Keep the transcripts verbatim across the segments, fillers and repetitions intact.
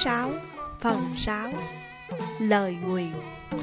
sáu. Phần sáu. Lời nguyền.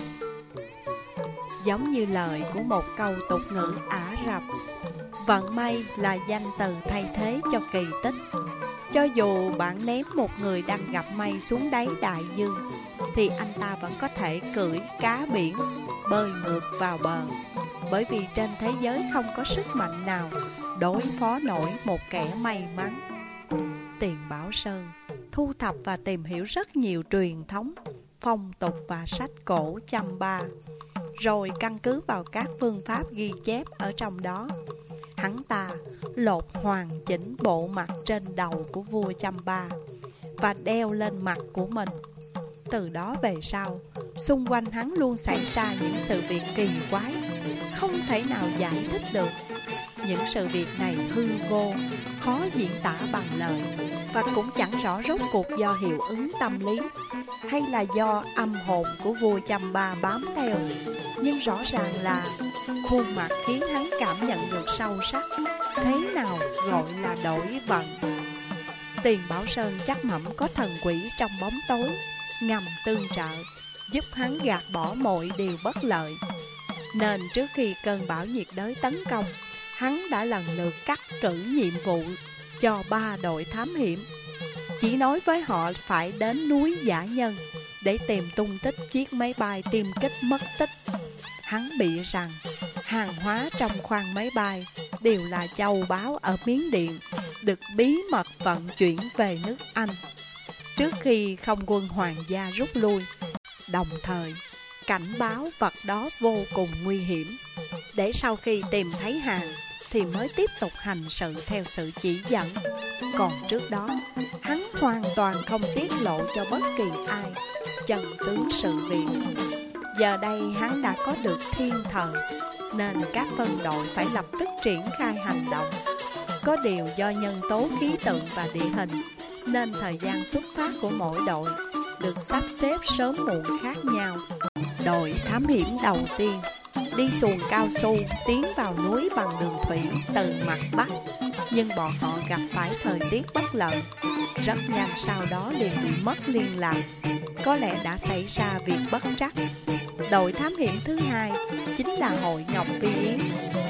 Giống như lời của một câu tục ngữ Ả Rập, vận may là danh từ thay thế cho kỳ tích. Cho dù bạn ném một người đang gặp may xuống đáy đại dương, thì anh ta vẫn có thể cưỡi cá biển, bơi ngược vào bờ. Bởi vì trên thế giới không có sức mạnh nào đối phó nổi một kẻ may mắn. Tiền Bảo Sơn thu thập và tìm hiểu rất nhiều truyền thống, phong tục và sách cổ Chăm Ba, rồi căn cứ vào các phương pháp ghi chép ở trong đó, hắn ta lột hoàn chỉnh bộ mặt trên đầu của vua Chăm Ba và đeo lên mặt của mình. Từ đó về sau, xung quanh hắn luôn xảy ra những sự việc kỳ quái, không thể nào giải thích được. Những sự việc này hư vô, khó diễn tả bằng lời, và cũng chẳng rõ rốt cuộc do hiệu ứng tâm lý hay là do âm hồn của vua Chăm Ba bám theo. Nhưng rõ ràng là khuôn mặt khiến hắn cảm nhận được sâu sắc thế nào gọi là đổi vận. Tiền Bảo Sơn chắc mẩm có thần quỷ trong bóng tối ngầm tương trợ, giúp hắn gạt bỏ mọi điều bất lợi. Nên trước khi cơn bão nhiệt đới tấn công, hắn đã lần lượt cắt cử nhiệm vụ cho ba đội thám hiểm, chỉ nói với họ phải đến núi Dã Nhân để tìm tung tích chiếc máy bay tiêm kích mất tích. Hắn bị rằng hàng hóa trong khoang máy bay đều là châu báu ở Miến Điện, được bí mật vận chuyển về nước Anh trước khi không quân hoàng gia rút lui, đồng thời cảnh báo vật đó vô cùng nguy hiểm, để sau khi tìm thấy hàng thì mới tiếp tục hành sự theo sự chỉ dẫn. Còn trước đó, hắn hoàn toàn không tiết lộ cho bất kỳ ai chân tướng sự việc. Giờ đây hắn đã có được thiên thần, nên các phân đội phải lập tức triển khai hành động. Có điều do nhân tố khí tượng và địa hình, nên thời gian xuất phát của mỗi đội được sắp xếp sớm muộn khác nhau. Đội thám hiểm đầu tiên đi xuồng cao su tiến vào núi bằng đường thủy từ mặt Bắc, nhưng bọn họ gặp phải thời tiết bất lợi. Rất nhanh sau đó liền bị mất liên lạc, có lẽ đã xảy ra việc bất trắc. Đội thám hiểm thứ hai chính là hội Ngọc Phi Yến.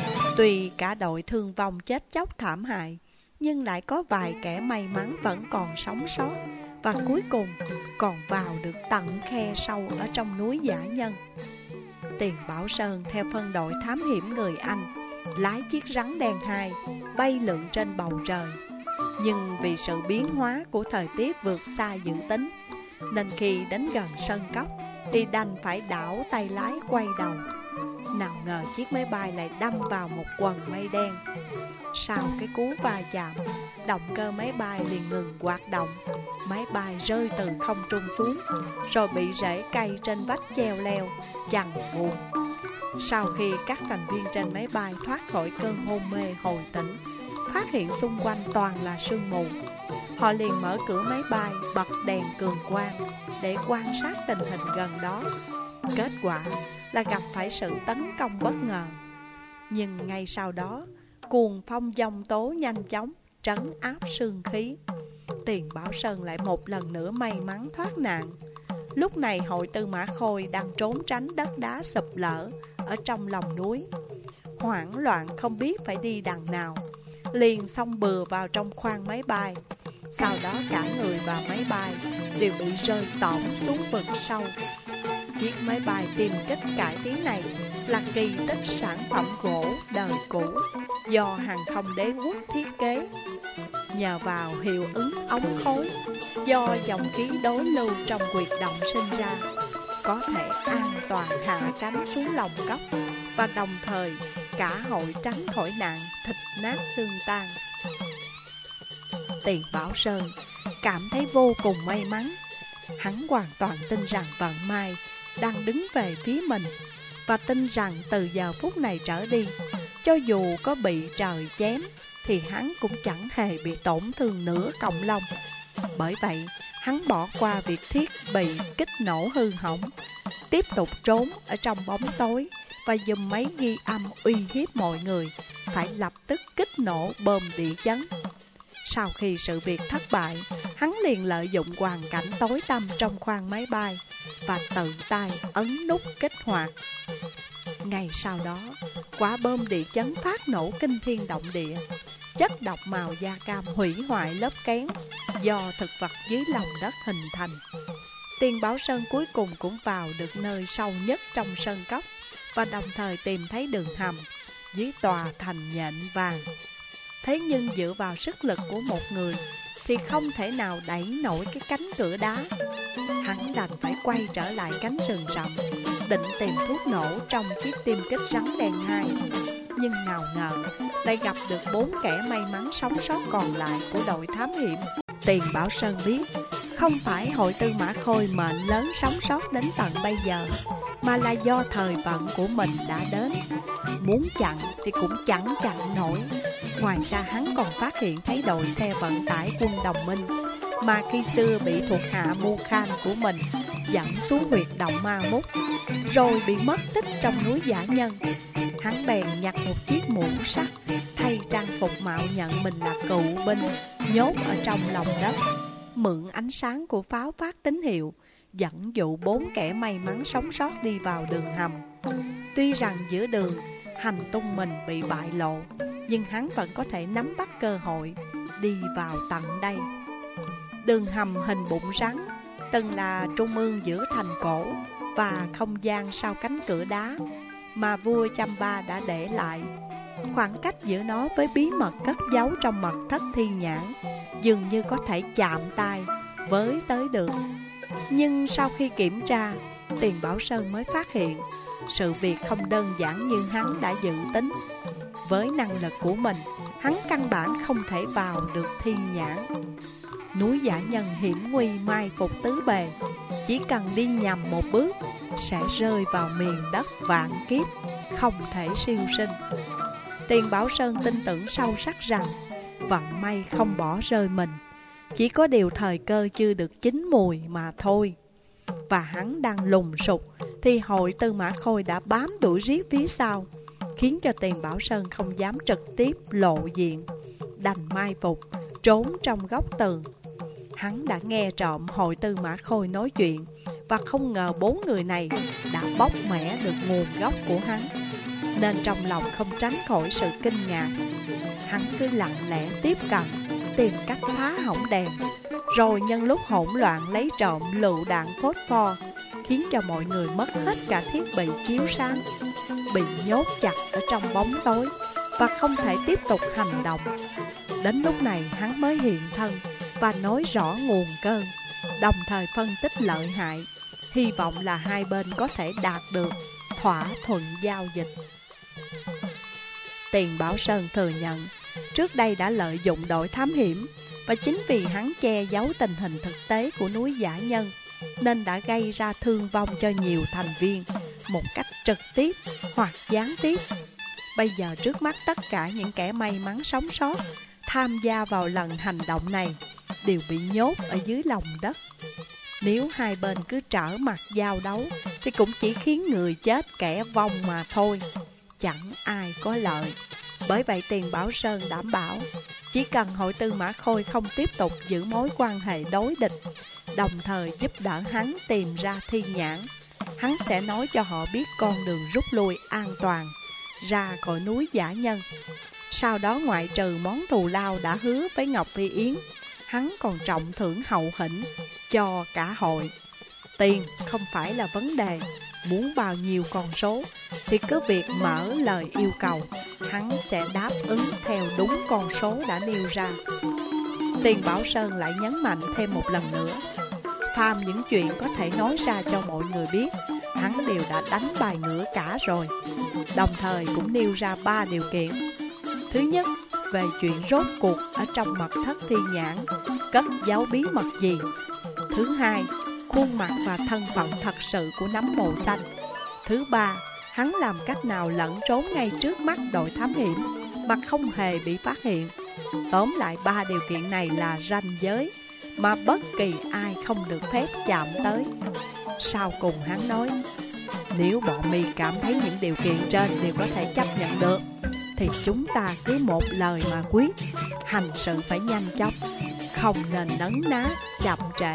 Tuy cả đội thương vong chết chóc thảm hại, nhưng lại có vài kẻ may mắn vẫn còn sống sót, và cuối cùng còn vào được tận khe sâu ở trong núi Dã Nhân. Tiền Bảo Sơn theo phân đội thám hiểm người Anh lái chiếc rắn đen hai bay lượn trên bầu trời. Nhưng vì sự biến hóa của thời tiết vượt xa dự tính, nên khi đến gần sân cốc thì đành phải đảo tay lái quay đầu. Nào ngờ chiếc máy bay lại đâm vào một quần mây đen. Sau cái cú va chạm, động cơ máy bay liền ngừng hoạt động. Máy bay rơi từ không trung xuống, rồi bị rễ cây trên vách treo leo chằng buộc. Sau khi các thành viên trên máy bay thoát khỏi cơn hôn mê hồi tỉnh, phát hiện xung quanh toàn là sương mù, họ liền mở cửa máy bay, bật đèn cường quang để quan sát tình hình gần đó. Kết quả là gặp phải sự tấn công bất ngờ. Nhưng ngay sau đó, cuồng phong giông tố nhanh chóng trấn áp sương khí. Tiền Bảo Sơn lại một lần nữa may mắn thoát nạn. Lúc này hội Tư Mã Khôi đang trốn tránh đất đá sụp lở ở trong lòng núi. Hoảng loạn không biết phải đi đằng nào, liền xông bừa vào trong khoang máy bay. Sau đó cả người và máy bay đều bị rơi tõm xuống vực sâu. Chiếc máy bay tiêm kích cải tiến này là kỳ tích sản phẩm gỗ đời cũ do hàng không đế quốc thiết kế. Nhờ vào hiệu ứng ống khối do dòng khí đối lưu trong huyệt động sinh ra, có thể an toàn hạ cánh xuống lòng cốc, và đồng thời cả hội tránh khỏi nạn thịt nát xương tan. Tiền Bảo Sơn cảm thấy vô cùng may mắn. Hắn hoàn toàn tin rằng vận may đang đứng về phía mình, và tin rằng từ giờ phút này trở đi, cho dù có bị trời chém thì hắn cũng chẳng hề bị tổn thương nửa cọng lông. Bởi vậy hắn bỏ qua việc thiết bị kích nổ hư hỏng, tiếp tục trốn ở trong bóng tối và dùng máy ghi âm uy hiếp mọi người phải lập tức kích nổ bom địa chấn. Sau khi sự việc thất bại, hắn liền lợi dụng hoàn cảnh tối tăm trong khoang máy bay và tự tay ấn nút kích hoạt. Ngày sau đó, quả bom địa chấn phát nổ kinh thiên động địa. Chất độc màu da cam hủy hoại lớp kén do thực vật dưới lòng đất hình thành. Tiền Bảo Sơn cuối cùng cũng vào được nơi sâu nhất trong sơn cốc và đồng thời tìm thấy đường hầm dưới tòa thành nhện vàng. Thế nhưng dựa vào sức lực của một người thì không thể nào đẩy nổi cái cánh cửa đá. Hắn đành phải quay trở lại cánh rừng rậm, định tìm thuốc nổ trong chiếc tiêm kích rắn đen hai. Nhưng nào ngờ lại gặp được bốn kẻ may mắn sống sót còn lại của đội thám hiểm. Tiền Bảo Sơn biết không phải Hội Tư Mã Khôi mệnh lớn sống sót đến tận bây giờ, mà là do thời vận của mình đã đến. Muốn chặn thì cũng chẳng chặn nổi. Ngoài ra hắn còn phát hiện thấy đội xe vận tải quân đồng minh mà khi xưa bị thuộc hạ Mu Khan của mình dẫn xuống huyệt động Ma Mút, rồi bị mất tích trong núi Dã Nhân. Hắn bèn nhặt một chiếc mũ sắt, thay trang phục mạo nhận mình là cựu binh, nhốt ở trong lòng đất, mượn ánh sáng của pháo phát tín hiệu, dẫn dụ bốn kẻ may mắn sống sót đi vào đường hầm. Tuy rằng giữa đường, hành tung mình bị bại lộ, nhưng hắn vẫn có thể nắm bắt cơ hội, đi vào tận đây. Đường hầm hình bụng rắn, từng là trung ương giữa thành cổ và không gian sau cánh cửa đá mà vua Chamba đã để lại. Khoảng cách giữa nó với bí mật cất giấu trong mật thất Thi Nhãn dường như có thể chạm tay với tới được. Nhưng sau khi kiểm tra, Tiền Bảo Sơn mới phát hiện sự việc không đơn giản như hắn đã dự tính. Với năng lực của mình, hắn căn bản không thể vào được Thi Nhãn. Núi Dã Nhân hiểm nguy mai phục tứ bề, chỉ cần đi nhầm một bước sẽ rơi vào miền đất vạn kiếp, không thể siêu sinh. Tiền Bảo Sơn tin tưởng sâu sắc rằng vận may không bỏ rơi mình, chỉ có điều thời cơ chưa được chín mùi mà thôi. Và hắn đang lùng sục thì Hội Tư Mã Khôi đã bám đuổi riết phía sau, khiến cho Tiền Bảo Sơn không dám trực tiếp lộ diện, đành mai phục trốn trong góc tường. Hắn đã nghe trộm Hội Tư Mã Khôi nói chuyện, và không ngờ bốn người này đã bóc mẽ được nguồn gốc của hắn, nên trong lòng không tránh khỏi sự kinh ngạc. Hắn cứ lặng lẽ tiếp cận, tìm cách phá hỏng đèn, rồi nhân lúc hỗn loạn lấy trộm lựu đạn phốt pho, khiến cho mọi người mất hết cả thiết bị chiếu sáng, bị nhốt chặt ở trong bóng tối và không thể tiếp tục hành động. Đến lúc này hắn mới hiện thân và nói rõ nguồn cơn, đồng thời phân tích lợi hại, hy vọng là hai bên có thể đạt được thỏa thuận giao dịch. Tiền Bảo Sơn thừa nhận trước đây đã lợi dụng đội thám hiểm, và chính vì hắn che giấu tình hình thực tế của núi Dã Nhân nên đã gây ra thương vong cho nhiều thành viên một cách trực tiếp hoặc gián tiếp. Bây giờ trước mắt tất cả những kẻ may mắn sống sót tham gia vào lần hành động này đều bị nhốt ở dưới lòng đất. Nếu hai bên cứ trở mặt giao đấu thì cũng chỉ khiến người chết kẻ vong mà thôi, chẳng ai có lợi. Bởi vậy Tiền Bảo Sơn đảm bảo chỉ cần Hội Tư Mã Khôi không tiếp tục giữ mối quan hệ đối địch, đồng thời giúp đỡ hắn tìm ra Thi Nhãn, hắn sẽ nói cho họ biết con đường rút lui an toàn ra khỏi núi Dã Nhân. Sau đó ngoại trừ món thù lao đã hứa với Ngọc Phi Yến, hắn còn trọng thưởng hậu hĩnh cho cả hội. Tiền không phải là vấn đề, muốn bao nhiêu con số thì cứ việc mở lời yêu cầu, hắn sẽ đáp ứng theo đúng con số đã nêu ra. Tiền Bảo Sơn lại nhấn mạnh thêm một lần nữa, phàm những chuyện có thể nói ra cho mọi người biết, hắn đều đã đánh bài ngửa cả rồi. Đồng thời cũng nêu ra ba điều kiện. Thứ nhất, về chuyện rốt cuộc ở trong mật thất Thi Nhãn cất giấu bí mật gì. Thứ hai, khuôn mặt và thân phận thật sự của nấm màu xanh. Thứ ba, hắn làm cách nào lẫn trốn ngay trước mắt đội thám hiểm mà không hề bị phát hiện. Tóm lại ba điều kiện này là ranh giới mà bất kỳ ai không được phép chạm tới. Sau cùng hắn nói, nếu bọn mi cảm thấy những điều kiện trên đều có thể chấp nhận được thì chúng ta cứ một lời mà quyết, hành sự phải nhanh chóng, không nên nấn ná, chậm trễ.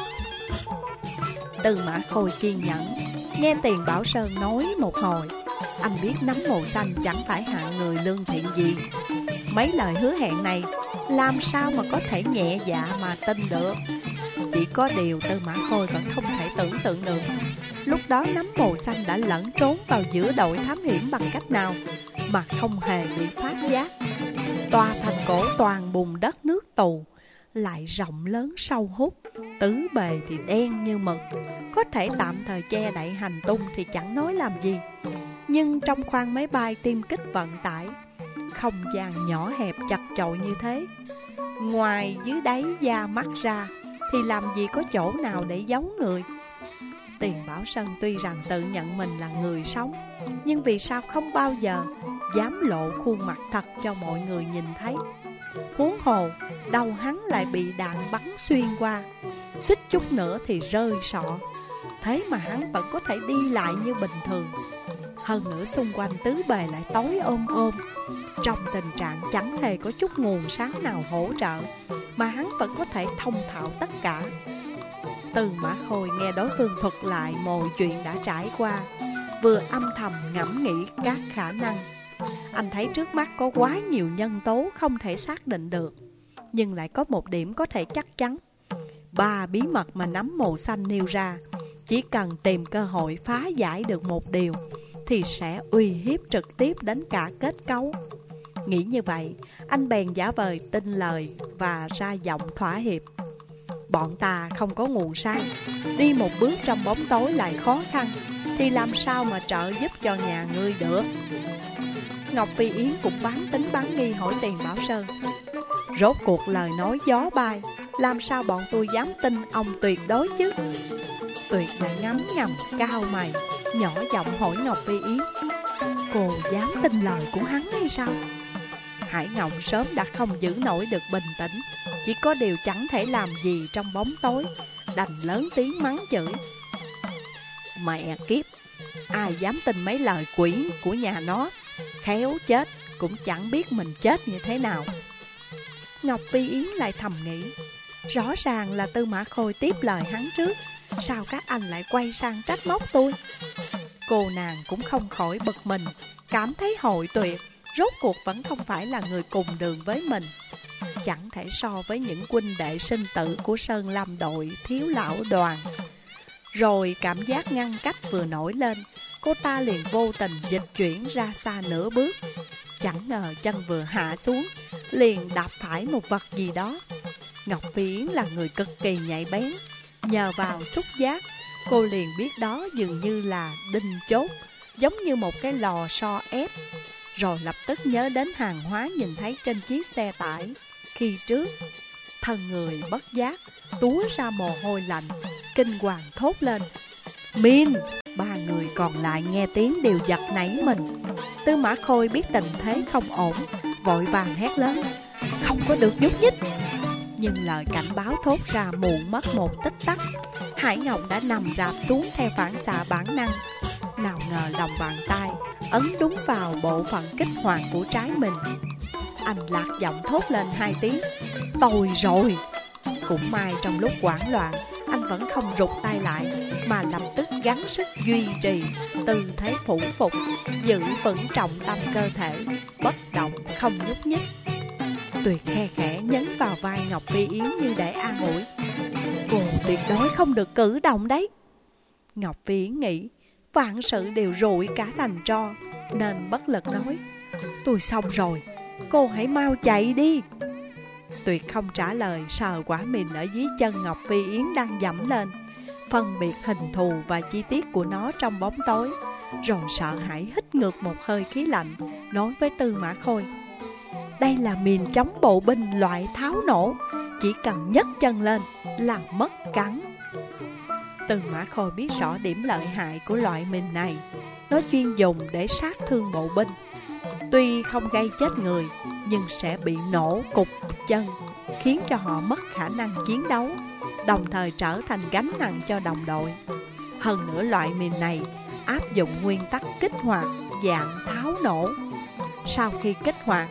Tư Mã Khôi kiên nhẫn, nghe Tiền Bảo Sơn nói một hồi. Anh biết nấm mồ xanh chẳng phải hạng người lương thiện gì. Mấy lời hứa hẹn này làm sao mà có thể nhẹ dạ mà tin được. Chỉ có điều Tư Mã Khôi vẫn không thể tưởng tượng được lúc đó nấm mồ xanh đã lẫn trốn vào giữa đội thám hiểm bằng cách nào mà không hề bị phát giác. Tòa thành cổ toàn bùn đất nước tù, lại rộng lớn sâu hút, tứ bề thì đen như mực. Có thể tạm thời che đậy hành tung thì chẳng nói làm gì. Nhưng trong khoang máy bay tiêm kích vận tải, không gian nhỏ hẹp chật chội như thế, ngoài dưới đáy da mắt ra thì làm gì có chỗ nào để giấu người. Tiền Bảo Sơn tuy rằng tự nhận mình là người sống, nhưng vì sao không bao giờ dám lộ khuôn mặt thật cho mọi người nhìn thấy. Huống hồ đầu hắn lại bị đạn bắn xuyên qua, suýt chút nữa thì rơi sọ. Thế mà hắn vẫn có thể đi lại như bình thường. Hơn nữa xung quanh tứ bề lại tối ôm ôm, trong tình trạng chẳng hề có chút nguồn sáng nào hỗ trợ, mà hắn vẫn có thể thông thạo tất cả. Tư Mã Khôi nghe đối phương thuật lại mọi chuyện đã trải qua, vừa âm thầm ngẫm nghĩ các khả năng. Anh thấy trước mắt có quá nhiều nhân tố không thể xác định được, nhưng lại có một điểm có thể chắc chắn. Ba bí mật mà nấm mồ xanh nêu ra, chỉ cần tìm cơ hội phá giải được một điều thì sẽ uy hiếp trực tiếp đến cả kết cấu. Nghĩ như vậy, anh bèn giả vờ tin lời và ra giọng thỏa hiệp. Bọn ta không có nguồn sáng, đi một bước trong bóng tối lại khó khăn, thì làm sao mà trợ giúp cho nhà ngươi được. Ngọc Phi Yến cũng bán tính bán nghi hỏi Tiền Bảo Sơn. Rốt cuộc lời nói gió bay, làm sao bọn tôi dám tin ông tuyệt đối chứ? Tuyệt lại ngấm ngầm cao mày, nhỏ giọng hỏi Ngọc Phi Yến. Cô dám tin lời của hắn hay sao? Hải Ngộng sớm đã không giữ nổi được bình tĩnh, chỉ có điều chẳng thể làm gì trong bóng tối, đành lớn tiếng mắng chửi. Mẹ kiếp, ai dám tin mấy lời quỷ của nhà nó, khéo chết cũng chẳng biết mình chết như thế nào. Ngọc Phi Yến lại thầm nghĩ, rõ ràng là Tư Mã Khôi tiếp lời hắn trước, sao các anh lại quay sang trách móc tôi? Cô nàng cũng không khỏi bực mình, cảm thấy hội tuyệt, rốt cuộc vẫn không phải là người cùng đường với mình. Chẳng thể so với những huynh đệ sinh tử của Sơn Lâm đội thiếu lão Đoàn. Rồi cảm giác ngăn cách vừa nổi lên, cô ta liền vô tình dịch chuyển ra xa nửa bước. Chẳng ngờ chân vừa hạ xuống, liền đạp phải một vật gì đó. Ngọc Phi Yến là người cực kỳ nhạy bén, nhờ vào xúc giác, cô liền biết đó dường như là đinh chốt, giống như một cái lò xo ép. Rồi lập tức nhớ đến hàng hóa nhìn thấy trên chiếc xe tải khi trước. Thân người bất giác túa ra mồ hôi lạnh, kinh hoàng thốt lên. Min! Ba người còn lại nghe tiếng đều giật nảy mình. Tư Mã Khôi biết tình thế không ổn, vội vàng hét lớn. Không có được nhúc nhích. Nhưng lời cảnh báo thốt ra muộn mất một tích tắc. Hải Ngọc đã nằm rạp xuống theo phản xạ bản năng. Nào ngờ lòng bàn tay ấn đúng vào bộ phận kích hoạt của trái mình. Anh lạc giọng thốt lên hai tiếng. Tôi rồi! Cũng may trong lúc hoảng loạn, anh vẫn không rụt tay lại, mà lập tức gắng sức duy trì tư thế phủ phục, giữ vững trọng tâm cơ thể, bất động không nhúc nhích. Tuyệt khe khẽ nhấn vào vai Ngọc Phi Yến như để an ủi. Cô tuyệt đối không được cử động đấy. Ngọc Phi Yến nghĩ vạn sự đều rụi cả thành tro, nên bất lực nói. Tôi xong rồi, cô hãy mau chạy đi. Tuyệt không trả lời, sờ quả mìn ở dưới chân Ngọc Phi Yến đang dẫm lên, phân biệt hình thù và chi tiết của nó trong bóng tối, rồi sợ hãi hít ngược một hơi khí lạnh, nói với Tư Mã Khôi. Đây là mìn chống bộ binh loại tháo nổ, chỉ cần nhấc chân lên là mất cắn. Tư Mã Khôi biết rõ điểm lợi hại của loại mìn này, nó chuyên dùng để sát thương bộ binh. Tuy không gây chết người, nhưng sẽ bị nổ cục chân, khiến cho họ mất khả năng chiến đấu, đồng thời trở thành gánh nặng cho đồng đội. Hơn nữa loại mìn này áp dụng nguyên tắc kích hoạt dạng tháo nổ. Sau khi kích hoạt,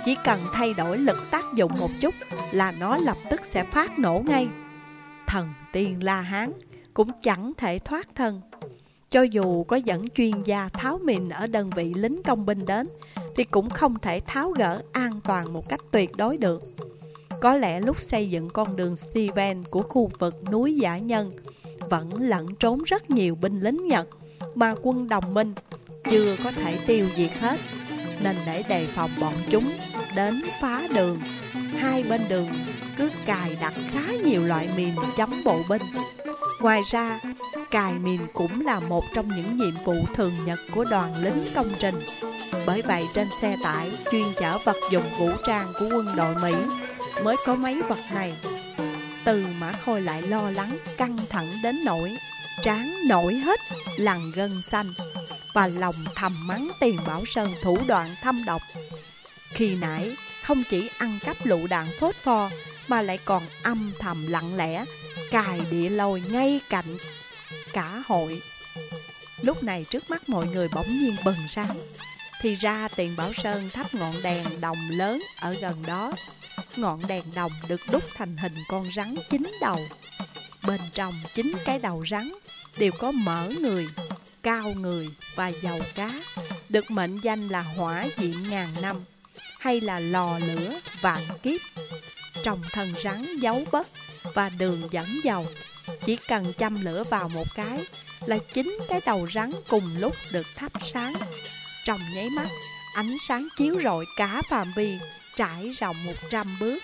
Chỉ cần thay đổi lực tác dụng một chút là nó lập tức sẽ phát nổ ngay. Thần tiên La Hán cũng chẳng thể thoát thân. Cho dù có dẫn chuyên gia tháo mìn ở đơn vị lính công binh đến thì cũng không thể tháo gỡ an toàn một cách tuyệt đối được. Có lẽ lúc xây dựng con đường Steven của khu vực núi Dã Nhân vẫn lẫn trốn rất nhiều binh lính Nhật mà quân đồng minh chưa có thể tiêu diệt hết, nên để đề phòng bọn chúng đến phá đường, hai bên đường cứ cài đặt khá nhiều loại mìn chống bộ binh. Ngoài ra, cài mìn cũng là một trong những nhiệm vụ thường nhật của đoàn lính công trình. Bởi vậy trên xe tải chuyên chở vật dụng vũ trang của quân đội Mỹ mới có mấy vật này. Từ Mã Khôi lại lo lắng căng thẳng đến nỗi trán nổi hết lằn gân xanh, và lòng thầm mắng Tiền Bảo Sơn thủ đoạn thâm độc. Khi nãy không chỉ ăn cắp lựu đạn phốt pho mà lại còn âm thầm lặng lẽ cài địa lôi ngay cạnh cả hội. Lúc này trước mắt mọi người bỗng nhiên bừng sáng. Thì ra Tiền Bảo Sơn thắp ngọn đèn đồng lớn ở gần đó. Ngọn đèn đồng được đúc thành hình con rắn chín đầu. Bên trong chín cái đầu rắn đều có mỡ người, cao người và dầu cá, được mệnh danh là hỏa diệm ngàn năm hay là lò lửa vạn kiếp. Trong thân rắn dấu bất và đường dẫn dầu, chỉ cần châm lửa vào một cái là chín cái đầu rắn cùng lúc được thắp sáng. Trong nháy mắt, ánh sáng chiếu rọi cả phạm vi trải rộng một trăm bước.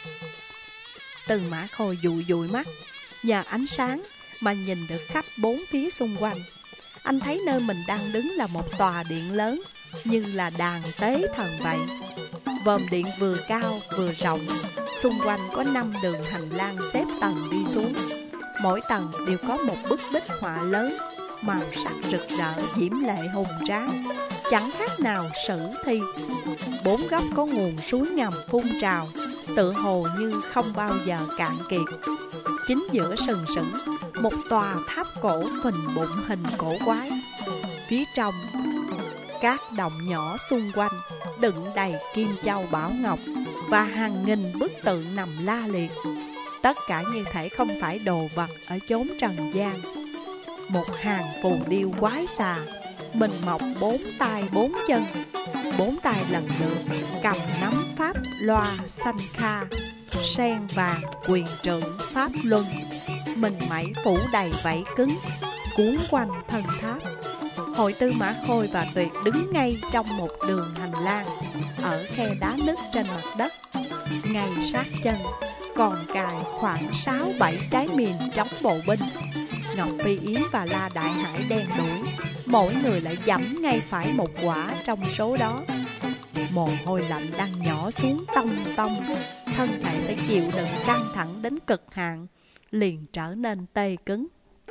Từ Mã Khôi dụi dụi mắt, nhờ ánh sáng mà nhìn được khắp bốn phía xung quanh. Anh thấy nơi mình đang đứng là một tòa điện lớn, như là đàn tế thần vậy. Vòm điện vừa cao vừa rộng, xung quanh có năm đường hành lang xếp tầng đi xuống. Mỗi tầng đều có một bức bích họa lớn, màu sắc rực rỡ diễm lệ hùng tráng, chẳng khác nào sử thi. Bốn góc có nguồn suối ngầm phun trào, tựa hồ như không bao giờ cạn kiệt. Chính giữa sừng sững một tòa tháp cổ phình bụng hình cổ quái. Phía trong các động nhỏ xung quanh đựng đầy kim châu bảo ngọc và hàng nghìn bức tượng nằm la liệt. Tất cả như thể không phải đồ vật ở chốn trần gian. Một hàng phù điêu quái xà, mình mọc bốn tay bốn chân, bốn tay lần lượt cầm nắm pháp loa xanh kha, sen vàng quyền trượng pháp luân, mình mẩy phủ đầy vảy cứng, cuốn quanh thân tháp. Hội Tư Mã Khôi và Tuyệt đứng ngay trong một đường hành lang ở khe đá nứt trên mặt đất. Ngay sát chân còn cài khoảng sáu bảy trái mìn chống bộ binh. Ngọc Phi Yến và La Đại Hải đen đuổi, mỗi người lại dẫm ngay phải một quả trong số đó. Mồ hôi lạnh đang nhỏ xuống tông tông, thân thể phải chịu đựng căng thẳng đến cực hạn, liền trở nên tê cứng.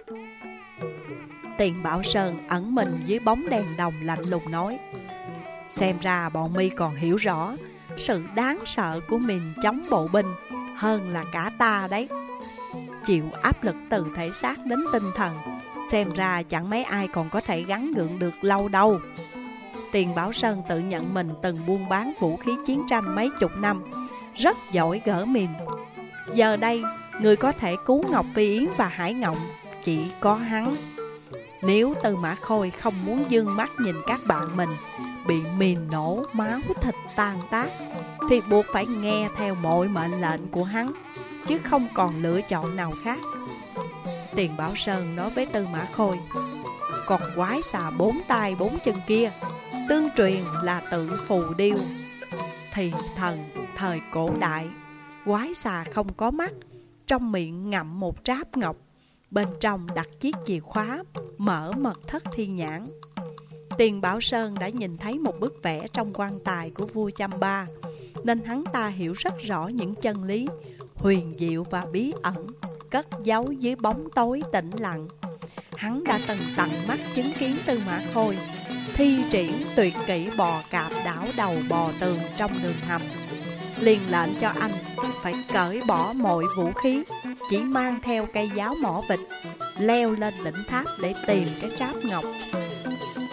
Tiền Bảo Sơn ẩn mình dưới bóng đèn đồng lạnh lùng nói: xem ra bọn mi còn hiểu rõ sự đáng sợ của mình chống bộ binh hơn là cả ta đấy. Chịu áp lực từ thể xác đến tinh thần, xem ra chẳng mấy ai còn có thể gắng gượng được lâu đâu. Tiền Bảo Sơn tự nhận mình từng buôn bán vũ khí chiến tranh mấy chục năm, rất giỏi gỡ mìn. Giờ đây, người có thể cứu Ngọc Phi Yến và Hải Ngộng chỉ có hắn. Nếu Tư Mã Khôi không muốn dương mắt nhìn các bạn mình bị mìn nổ máu thịt tan tác, thì buộc phải nghe theo mọi mệnh lệnh của hắn, chứ không còn lựa chọn nào khác. Tiền Bảo Sơn nói với Tư Mã Khôi: còn quái xà bốn tay bốn chân kia, tương truyền là tượng phù điêu. Thì thần thời cổ đại, quái xà không có mắt, trong miệng ngậm một tráp ngọc, bên trong đặt chiếc chìa khóa, mở mật thất thiên nhãn. Tiền Bảo Sơn đã nhìn thấy một bức vẽ trong quan tài của vua Chăm Ba, nên hắn ta hiểu rất rõ những chân lý huyền diệu và bí ẩn cất giấu dưới bóng tối tĩnh lặng. Hắn đã từng tận mắt chứng kiến Tư Mã Khôi thi triển tuyệt kỹ bò cạp đảo đầu bò tường trong đường hầm, liền lệnh cho anh phải cởi bỏ mọi vũ khí, chỉ mang theo cây giáo mỏ vịt, leo lên đỉnh tháp để tìm cái tráp ngọc.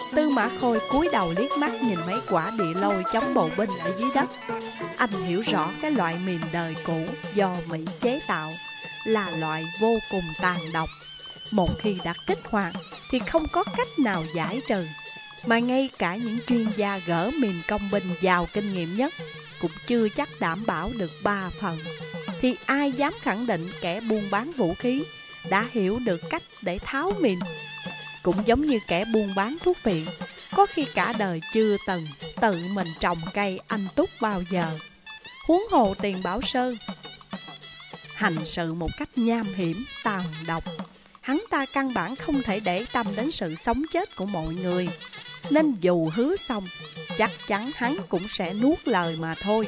Tư Mã Khôi cúi đầu liếc mắt nhìn mấy quả địa lôi chống bộ binh ở dưới đất. Anh hiểu rõ cái loại mìn đời cũ do Mỹ chế tạo là loại vô cùng tàn độc. Một khi đã kích hoạt thì không có cách nào giải trừ. Mà ngay cả những chuyên gia gỡ mìn công binh giàu kinh nghiệm nhất cũng chưa chắc đảm bảo được ba phần. Thì ai dám khẳng định kẻ buôn bán vũ khí đã hiểu được cách để tháo mìn? Cũng giống như kẻ buôn bán thuốc viện, có khi cả đời chưa từng tự mình trồng cây anh túc bao giờ. Huống hồ Tiền Bảo Sơn hành sự một cách nham hiểm, tàn độc. Hắn ta căn bản không thể để tâm đến sự sống chết của mọi người, nên dù hứa xong, chắc chắn hắn cũng sẽ nuốt lời mà thôi.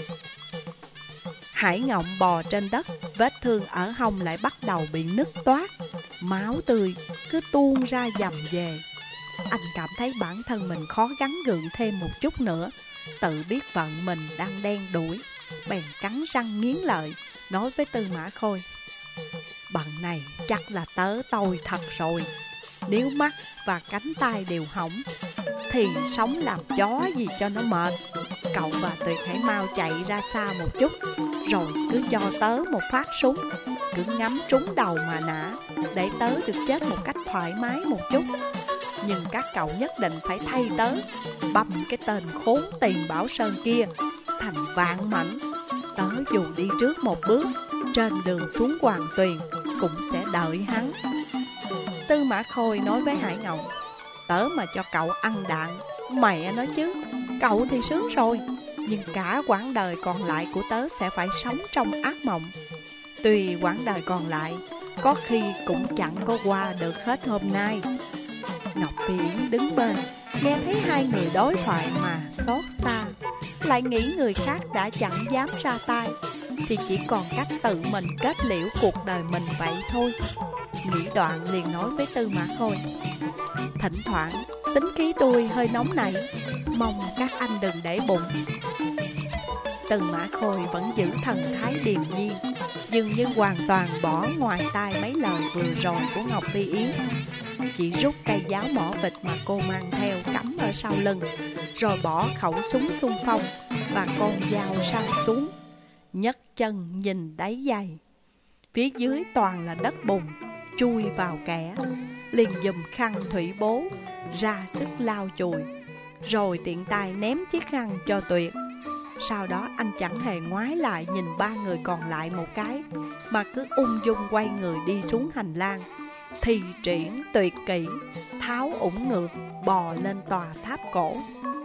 Hải Ngộng bò trên đất, vết thương ở hông lại bắt đầu bị nứt toát, máu tươi cứ tuôn ra dầm về. Anh cảm thấy bản thân mình khó gắng gượng thêm một chút nữa, tự biết vận mình đang đen đủi, bèn cắn răng nghiến lợi, nói với Tư Mã Khôi: "Bận này chắc là tớ tôi thật rồi. Nếu mắt và cánh tay đều hỏng thì sống làm chó gì cho nó mệt. Cậu và Tuyệt hãy mau chạy ra xa một chút, rồi cứ cho tớ một phát súng, cứ ngắm trúng đầu mà nã, để tớ được chết một cách thoải mái một chút. Nhưng các cậu nhất định phải thay tớ băm cái tên khốn Tiền Bảo Sơn kia thành vạn mảnh. Tớ dù đi trước một bước, trên đường xuống Hoàng Tuyền cũng sẽ đợi hắn." Tư Mã Khôi nói với Hải Ngộng: "Tớ mà cho cậu ăn đạn, mẹ nói chứ, cậu thì sướng rồi. Nhưng cả quãng đời còn lại của tớ sẽ phải sống trong ác mộng. Tuy quãng đời còn lại có khi cũng chẳng có qua được hết hôm nay." Ngọc Phi Yến đứng bên, nghe thấy hai người đối thoại mà xót xa, lại nghĩ người khác đã chẳng dám ra tay, thì chỉ còn cách tự mình kết liễu cuộc đời mình vậy thôi. Nghĩ đoạn liền nói với Tư Mã Khôi: "Thỉnh thoảng tính khí tôi hơi nóng nảy, mong các anh đừng để bụng." Tư Mã Khôi vẫn giữ thần thái điềm nhiên, dường như hoàn toàn bỏ ngoài tai mấy lời vừa rồi của Ngọc Phi Yến. Chỉ rút cây giáo mỏ vịt mà cô mang theo cắm ở sau lưng, rồi bỏ khẩu súng xung phong và con dao săn xuống, nhấc chân nhìn đáy giày. Phía dưới toàn là đất bùn, chui vào kẽ, liền giùm khăn thủy bố ra sức lau chùi, rồi tiện tay ném chiếc khăn cho Tuyệt. Sau đó anh chẳng hề ngoái lại nhìn ba người còn lại một cái, mà cứ ung dung quay người đi xuống hành lang, thi triển tuyệt kỹ, tháo ủng ngược bò lên tòa tháp cổ.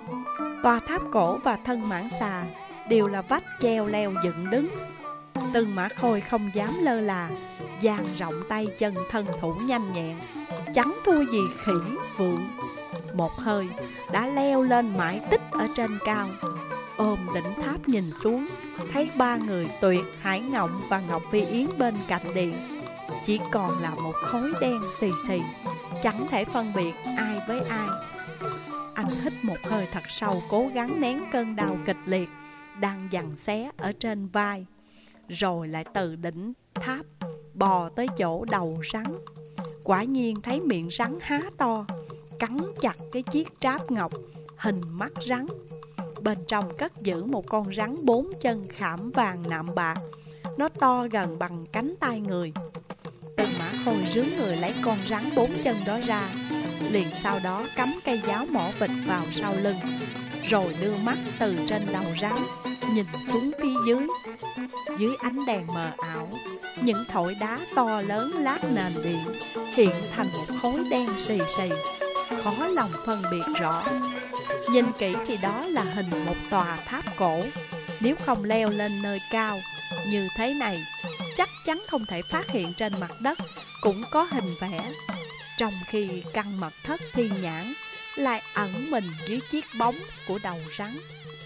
Tòa tháp cổ và thân mãng xà đều là vách treo leo dựng đứng. Tư Mã Khôi không dám lơ là, dang rộng tay chân thân thủ nhanh nhẹn, chẳng thua gì khỉ vượn. Một hơi đã leo lên mãi tích ở trên cao, ôm đỉnh tháp nhìn xuống, thấy ba người Tuyệt, Hải Ngộng và Ngọc Phi Yến bên cạnh điện chỉ còn là một khối đen xì xì, chẳng thể phân biệt ai với ai. Anh hít một hơi thật sâu, cố gắng nén cơn đau kịch liệt đang giằng xé ở trên vai, rồi lại từ đỉnh tháp bò tới chỗ đầu rắn. Quả nhiên thấy miệng rắn há to, cắn chặt cái chiếc tráp ngọc hình mắt rắn. Bên trong cất giữ một con rắn bốn chân khảm vàng nạm bạc, nó to gần bằng cánh tay người. Tư Mã Khôi rướn người lấy con rắn bốn chân đó ra, liền sau đó cắm cây giáo mỏ vịt vào sau lưng, rồi đưa mắt từ trên đầu rắn nhìn xuống phía dưới. Dưới ánh đèn mờ ảo, những thỏi đá to lớn lát nền điện hiện thành một khối đen xì xì, khó lòng phân biệt rõ. Nhìn kỹ thì đó là hình một tòa tháp cổ. Nếu không leo lên nơi cao như thế này, chắc chắn không thể phát hiện trên mặt đất cũng có hình vẽ, trong khi căn mật thất thiên nhãn lại ẩn mình dưới chiếc bóng của đầu rắn.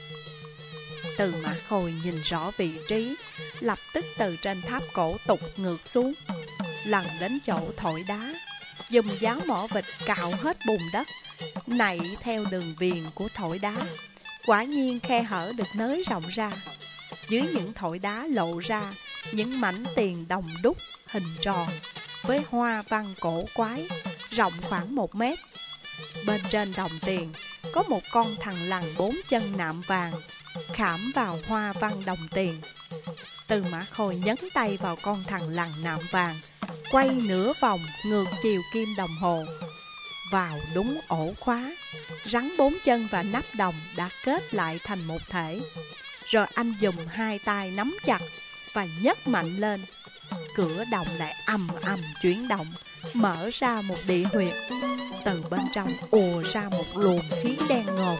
Tư Mã Khôi nhìn rõ vị trí, lập tức từ trên tháp cổ tụt ngược xuống, lần đến chỗ thỏi đá, dùng giáo mỏ vịt cạo hết bùn đất, nạy theo đường viền của thỏi đá. Quả nhiên khe hở được nới rộng ra. Dưới những thỏi đá lộ ra những mảnh tiền đồng đúc hình tròn với hoa văn cổ quái, rộng khoảng một mét. Bên trên đồng tiền có một con thằn lằn bốn chân nạm vàng khảm vào hoa văn đồng tiền. Tư Mã Khôi nhấn tay vào con thằn lằn nạm vàng, quay nửa vòng ngược chiều kim đồng hồ. Vào đúng ổ khóa, rắn bốn chân và nắp đồng đã kết lại thành một thể. Rồi anh dùng hai tay nắm chặt và nhấc mạnh lên. Cửa đồng lại ầm ầm chuyển động, mở ra một địa huyệt. Từ bên trong ùa ra một luồng khí đen ngòm.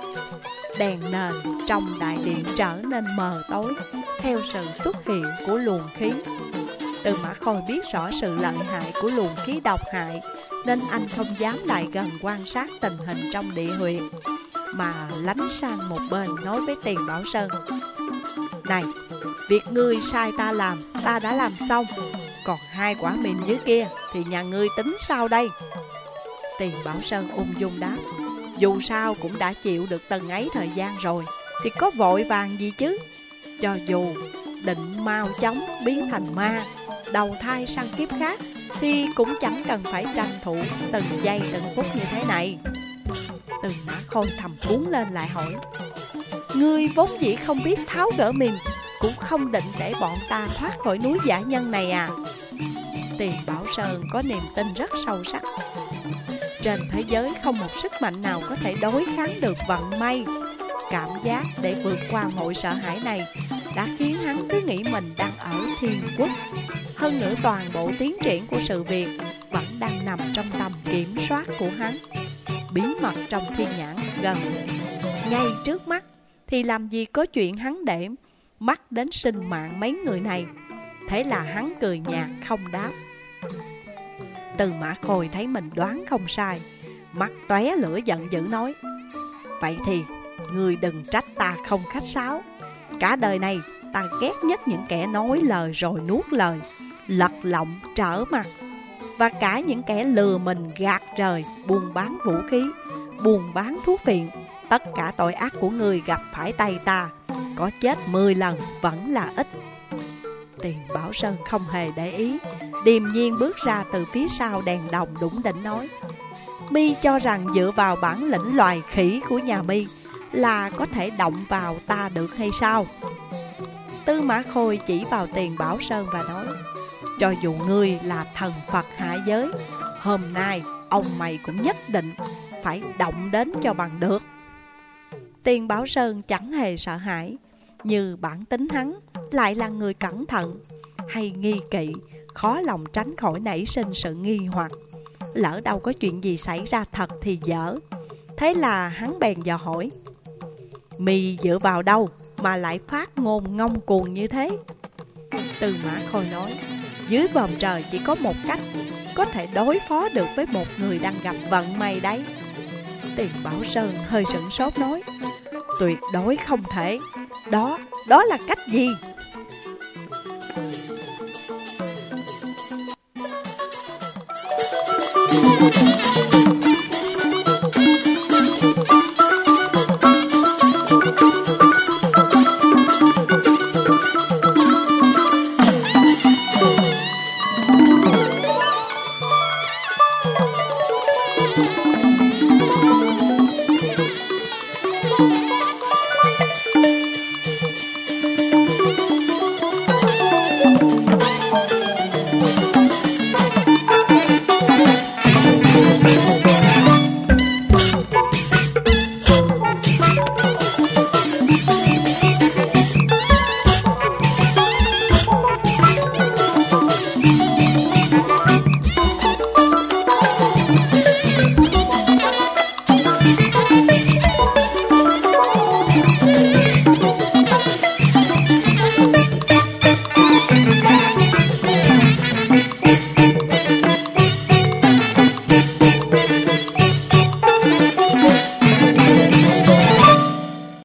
Đèn nền trong đại điện trở nên mờ tối theo sự xuất hiện của luồng khí. Tư Mã Khôi biết rõ sự lợi hại của luồng khí độc hại, nên anh không dám lại gần quan sát tình hình trong địa huyệt, mà lánh sang một bên nói với Tiền Bảo Sơn: "Này, việc ngươi sai ta làm, ta đã làm xong. Còn hai quả mìn dưới kia thì nhà ngươi tính sao đây?" Tiền Bảo Sơn ung dung đáp: "Dù sao cũng đã chịu được từng ấy thời gian rồi, thì có vội vàng gì chứ. Cho dù định mau chóng biến thành ma, đầu thai sang kiếp khác, thì cũng chẳng cần phải tranh thủ từng giây từng phút như thế này." Tư Mã Khôi thầm cuốn lên lại hỏi: "Ngươi vốn dĩ không biết tháo gỡ mìn, cũng không định để bọn ta thoát khỏi núi dã nhân này à?" Tiền Bảo Sơn có niềm tin rất sâu sắc. Trên thế giới không một sức mạnh nào có thể đối kháng được vận may. Cảm giác để vượt qua mọi sợ hãi này đã khiến hắn cứ nghĩ mình đang ở thiên quốc. Hơn nữa toàn bộ tiến triển của sự việc vẫn đang nằm trong tầm kiểm soát của hắn. Bí mật trong thiên nhãn gần ngay trước mắt, thì làm gì có chuyện hắn để mắt đến sinh mạng mấy người này. Thế là hắn cười nhạt không đáp. Tư Mã Khôi thấy mình đoán không sai, mắt tóe lửa giận dữ nói: "Vậy thì ngươi đừng trách ta không khách sáo. Cả đời này ta ghét nhất những kẻ nói lời rồi nuốt lời, lật lọng trở mặt, và cả những kẻ lừa mình gạt rời, buôn bán vũ khí, buôn bán thuốc phiện. Tất cả tội ác của ngươi gặp phải tay ta, có chết mười lần vẫn là ít." Tiền Bảo Sơn không hề để ý, điềm nhiên bước ra từ phía sau đèn đồng đủng đỉnh nói: "Mi cho rằng dựa vào bản lĩnh loài khỉ của nhà mi là có thể động vào ta được hay sao?" Tư Mã Khôi chỉ vào Tiền Bảo Sơn và nói: "Cho dù ngươi là thần Phật hạ giới, hôm nay ông mày cũng nhất định phải động đến cho bằng được." Tiền Bảo Sơn chẳng hề sợ hãi, như bản tính hắn lại là người cẩn thận, hay nghi kỵ, khó lòng tránh khỏi nảy sinh sự nghi hoặc. Lỡ đâu có chuyện gì xảy ra thật thì dở. Thế là hắn bèn dò hỏi: "Mi dựa vào đâu mà lại phát ngôn ngông cuồng như thế?" Tư Mã Khôi nói: "Dưới vòm trời chỉ có một cách có thể đối phó được với một người đang gặp vận may đấy." Tiền Bảo Sơn hơi sửng sốt nói: "Tuyệt đối không thể. Đó, đó là cách gì?"